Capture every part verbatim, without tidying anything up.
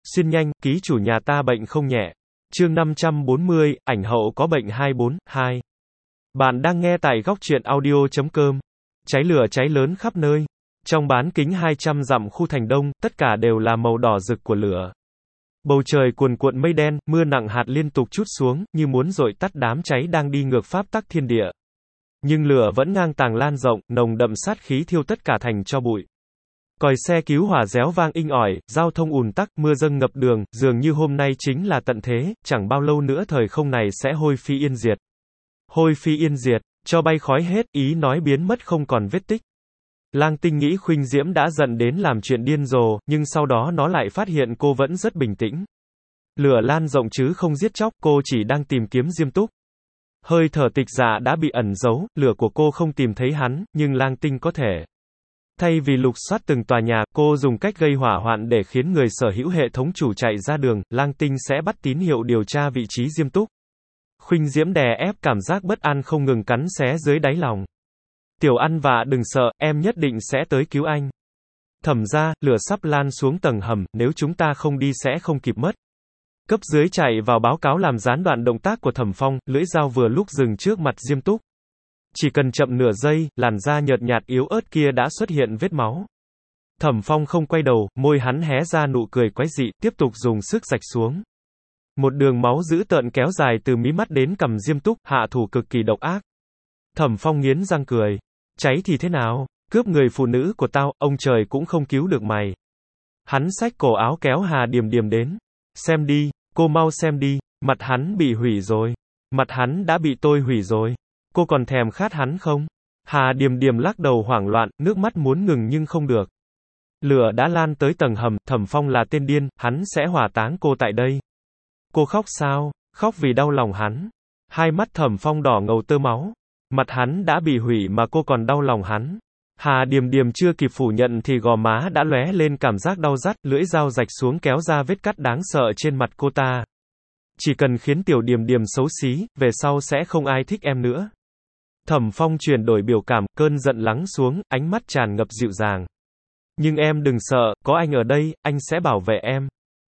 Xin nhanh, ký chủ nhà ta bệnh không nhẹ. Chương năm trăm bốn mươi, ảnh hậu có bệnh hai bốn, hai. Bạn đang nghe tại góc truyện audio chấm com. Cháy lửa cháy lớn khắp nơi. Trong bán kính hai trăm dặm khu thành Đông, tất cả đều là màu đỏ rực của lửa. Bầu trời cuồn cuộn mây đen, mưa nặng hạt liên tục trút xuống, như muốn dội tắt đám cháy đang đi ngược pháp tắc thiên địa. Nhưng lửa vẫn ngang tàng lan rộng, nồng đậm sát khí thiêu tất cả thành tro bụi. Còi xe cứu hỏa réo vang inh ỏi, giao thông ùn tắc, mưa dâng ngập đường, dường như hôm nay chính là tận thế, chẳng bao lâu nữa thời không này sẽ hôi phi yên diệt. Hôi phi yên diệt, cho bay khói hết, ý nói biến mất không còn vết tích. Lang Tinh nghĩ Khuynh Diễm đã giận đến làm chuyện điên rồ, nhưng sau đó nó lại phát hiện cô vẫn rất bình tĩnh. Lửa lan rộng chứ không giết chóc, cô chỉ đang tìm kiếm Diêm Túc. Hơi thở Tịch Dạ đã bị ẩn giấu, lửa của cô không tìm thấy hắn, nhưng Lang Tinh có thể. Thay vì lục soát từng tòa nhà, cô dùng cách gây hỏa hoạn để khiến người sở hữu hệ thống chủ chạy ra đường, Lang Tinh sẽ bắt tín hiệu điều tra vị trí Diêm Túc. Khuynh Diễm đè ép cảm giác bất an không ngừng cắn xé dưới đáy lòng. Tiểu Ăn Vạ đừng sợ, em nhất định sẽ tới cứu anh. Thẩm ra, lửa sắp lan xuống tầng hầm, nếu chúng ta không đi sẽ không kịp mất. Cấp dưới chạy vào báo cáo làm gián đoạn động tác của Thẩm Phong, lưỡi dao vừa lúc dừng trước mặt Diêm Túc. Chỉ cần chậm nửa giây, làn da nhợt nhạt yếu ớt kia đã xuất hiện vết máu. Thẩm Phong không quay đầu, môi hắn hé ra nụ cười quái dị, tiếp tục dùng sức rạch xuống. Một đường máu dữ tợn kéo dài từ mí mắt đến cằm Diêm Túc, hạ thủ cực kỳ độc ác. Thẩm Phong nghiến răng cười. Cháy thì thế nào? Cướp người phụ nữ của tao, ông trời cũng không cứu được mày. Hắn xách cổ áo kéo Hà Điềm Điềm đến. Xem đi, cô mau xem đi, mặt hắn bị hủy rồi. Mặt hắn đã bị tôi hủy rồi. Cô còn thèm khát hắn không? Hà Điềm Điềm lắc đầu hoảng loạn, nước mắt muốn ngừng nhưng không được. Lửa đã lan tới tầng hầm, Thẩm Phong là tên điên, hắn sẽ hỏa táng cô tại đây. Cô khóc sao? Khóc vì đau lòng hắn. Hai mắt Thẩm Phong đỏ ngầu tơ máu. Mặt hắn đã bị hủy mà cô còn đau lòng hắn. Hà Điềm Điềm chưa kịp phủ nhận thì gò má đã lóe lên cảm giác đau rát, lưỡi dao rạch xuống kéo ra vết cắt đáng sợ trên mặt cô ta. Chỉ cần khiến Tiểu Điềm Điềm xấu xí, về sau sẽ không ai thích em nữa. Thẩm Phong chuyển đổi biểu cảm, cơn giận lắng xuống, ánh mắt tràn ngập dịu dàng. Nhưng em đừng sợ, có anh ở đây, anh sẽ bảo vệ em.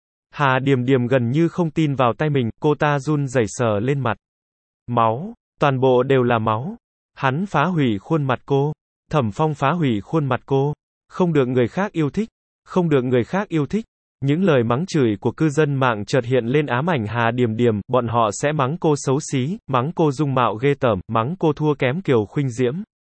Hà Điềm Điềm gần như không tin vào tay mình, cô ta run rẩy sờ lên mặt. Máu, toàn bộ đều là máu. Hắn phá hủy khuôn mặt cô. Thẩm Phong phá hủy khuôn mặt cô. Không được người khác yêu thích. Không được người khác yêu thích. Những lời mắng chửi của cư dân mạng chợt hiện lên ám ảnh Hà Điềm Điềm, bọn họ sẽ mắng cô xấu xí, mắng cô dung mạo ghê tởm, mắng cô thua kém Kiều Khuynh Diễm.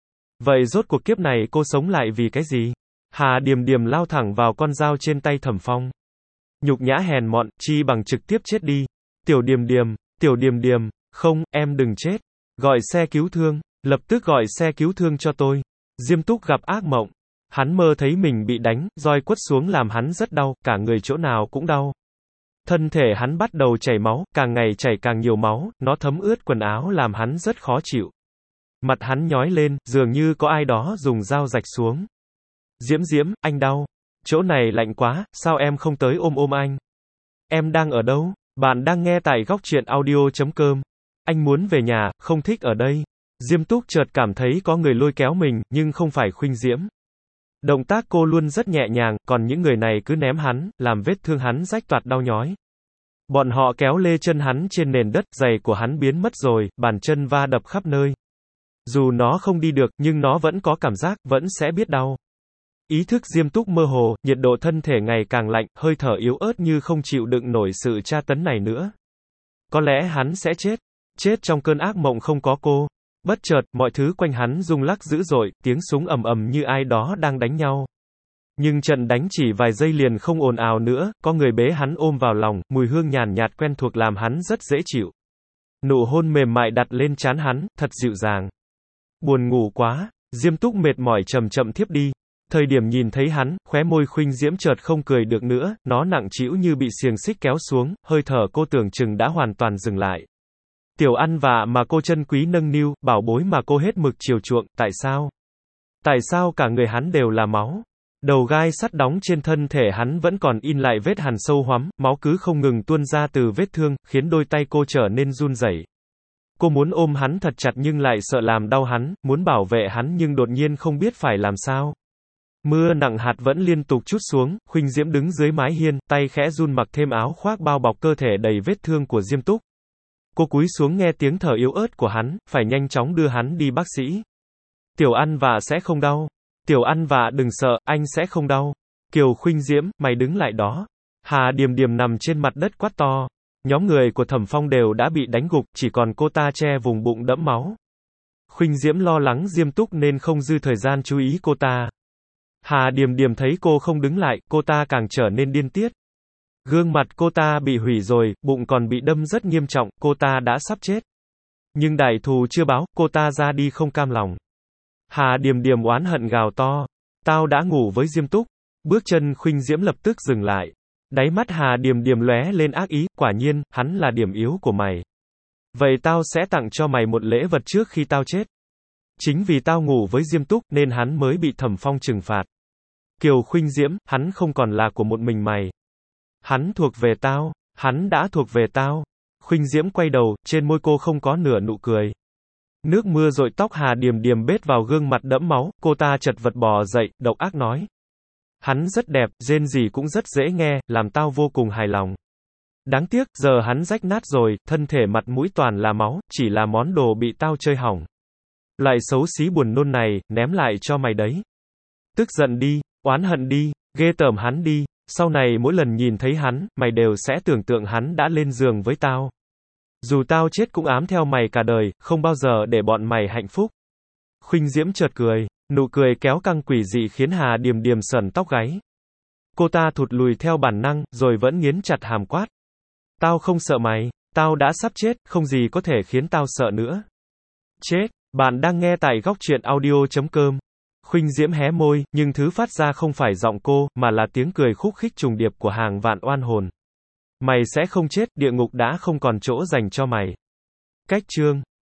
Vậy rốt cuộc kiếp này cô sống lại vì cái gì? Hà Điềm Điềm lao thẳng vào con dao trên tay Thẩm Phong. Nhục nhã hèn mọn, chi bằng trực tiếp chết đi. Tiểu Điềm Điềm, Tiểu Điềm Điềm, không, em đừng chết. Gọi xe cứu thương, lập tức gọi xe cứu thương cho tôi. Diêm Túc gặp ác mộng. Hắn mơ thấy mình bị đánh, roi quất xuống làm hắn rất đau, cả người chỗ nào cũng đau. Thân thể hắn bắt đầu chảy máu, càng ngày chảy càng nhiều máu, nó thấm ướt quần áo làm hắn rất khó chịu. Mặt hắn nhói lên, dường như có ai đó dùng dao rạch xuống. Diễm Diễm, anh đau. Chỗ này lạnh quá, sao em không tới ôm ôm anh? Em đang ở đâu? Bạn đang nghe tại góc truyện audio chấm com. Anh muốn về nhà, không thích ở đây. Diêm Túc chợt cảm thấy có người lôi kéo mình, nhưng không phải Khuynh Diễm. Động tác cô luôn rất nhẹ nhàng, còn những người này cứ ném hắn, làm vết thương hắn rách toạc đau nhói. Bọn họ kéo lê chân hắn trên nền đất, giày của hắn biến mất rồi, bàn chân va đập khắp nơi. Dù nó không đi được, nhưng nó vẫn có cảm giác, vẫn sẽ biết đau. Ý thức Diêm Túc mơ hồ, nhiệt độ thân thể ngày càng lạnh, hơi thở yếu ớt như không chịu đựng nổi sự tra tấn này nữa. Có lẽ hắn sẽ chết. Chết trong cơn ác mộng không có cô. Bất chợt, mọi thứ quanh hắn rung lắc dữ dội, tiếng súng ầm ầm như ai đó đang đánh nhau. Nhưng trận đánh chỉ vài giây liền không ồn ào nữa, có người bế hắn ôm vào lòng, mùi hương nhàn nhạt quen thuộc làm hắn rất dễ chịu. Nụ hôn mềm mại đặt lên trán hắn, thật dịu dàng. Buồn ngủ quá, Diêm Túc mệt mỏi chậm chậm thiếp đi. Thời điểm nhìn thấy hắn, khóe môi Khuynh Diễm chợt không cười được nữa, nó nặng trĩu như bị xiềng xích kéo xuống, hơi thở cô tưởng chừng đã hoàn toàn dừng lại. Tiểu Ăn Vạ mà cô chân quý nâng niu, bảo bối mà cô hết mực chiều chuộng, tại sao? Tại sao cả người hắn đều là máu? Đầu gai sắt đóng trên thân thể hắn vẫn còn in lại vết hằn sâu hoắm, máu cứ không ngừng tuôn ra từ vết thương, khiến đôi tay cô trở nên run rẩy. Cô muốn ôm hắn thật chặt nhưng lại sợ làm đau hắn, muốn bảo vệ hắn nhưng đột nhiên không biết phải làm sao. Mưa nặng hạt vẫn liên tục trút xuống, Khuynh Diễm đứng dưới mái hiên, tay khẽ run mặc thêm áo khoác bao bọc cơ thể đầy vết thương của Diêm Túc. Cô cúi xuống nghe tiếng thở yếu ớt của hắn, phải nhanh chóng đưa hắn đi bác sĩ. Tiểu Ăn Vạ sẽ không đau. Tiểu Ăn Vạ đừng sợ, anh sẽ không đau. Kiều Khuynh Diễm, mày đứng lại đó. Hà Điềm Điềm nằm trên mặt đất quát to. Nhóm người của Thẩm Phong đều đã bị đánh gục, chỉ còn cô ta che vùng bụng đẫm máu. Khuynh Diễm lo lắng Diêm Túc nên không dư thời gian chú ý cô ta. Hà Điềm Điềm thấy cô không đứng lại, cô ta càng trở nên điên tiết. Gương mặt cô ta bị hủy rồi, bụng còn bị đâm rất nghiêm trọng, cô ta đã sắp chết. Nhưng đại thù chưa báo, cô ta ra đi không cam lòng. Hà Điềm Điềm oán hận gào to. Tao đã ngủ với Diêm Túc. Bước chân Khuynh Diễm lập tức dừng lại. Đáy mắt Hà Điềm Điềm lóe lên ác ý, quả nhiên, hắn là điểm yếu của mày. Vậy tao sẽ tặng cho mày một lễ vật trước khi tao chết. Chính vì tao ngủ với Diêm Túc, nên hắn mới bị Thẩm Phong trừng phạt. Kiều Khuynh Diễm, hắn không còn là của một mình mày. Hắn thuộc về tao, hắn đã thuộc về tao. Khuynh Diễm quay đầu, trên môi cô không có nửa nụ cười. Nước mưa dội tóc Hà Điềm Điềm bết vào gương mặt đẫm máu, cô ta chật vật bò dậy, độc ác nói. Hắn rất đẹp, rên gì cũng rất dễ nghe, làm tao vô cùng hài lòng. Đáng tiếc, giờ hắn rách nát rồi, thân thể mặt mũi toàn là máu, chỉ là món đồ bị tao chơi hỏng. Loại xấu xí buồn nôn này, ném lại cho mày đấy. Tức giận đi, oán hận đi, ghê tởm hắn đi, sau này mỗi lần nhìn thấy hắn, mày đều sẽ tưởng tượng hắn đã lên giường với tao. Dù tao chết cũng ám theo mày cả đời, không bao giờ để bọn mày hạnh phúc. Khuynh Diễm chợt cười, nụ cười kéo căng quỷ dị khiến Hà Điềm Điềm sởn tóc gáy. Cô ta thụt lùi theo bản năng, rồi vẫn nghiến chặt hàm quát. Tao không sợ mày, tao đã sắp chết, không gì có thể khiến tao sợ nữa. Chết, bạn đang nghe tại góc truyện audio chấm com. Khuynh Diễm hé môi, nhưng thứ phát ra không phải giọng cô, mà là tiếng cười khúc khích trùng điệp của hàng vạn oan hồn. Mày sẽ không chết, địa ngục đã không còn chỗ dành cho mày. Cách chương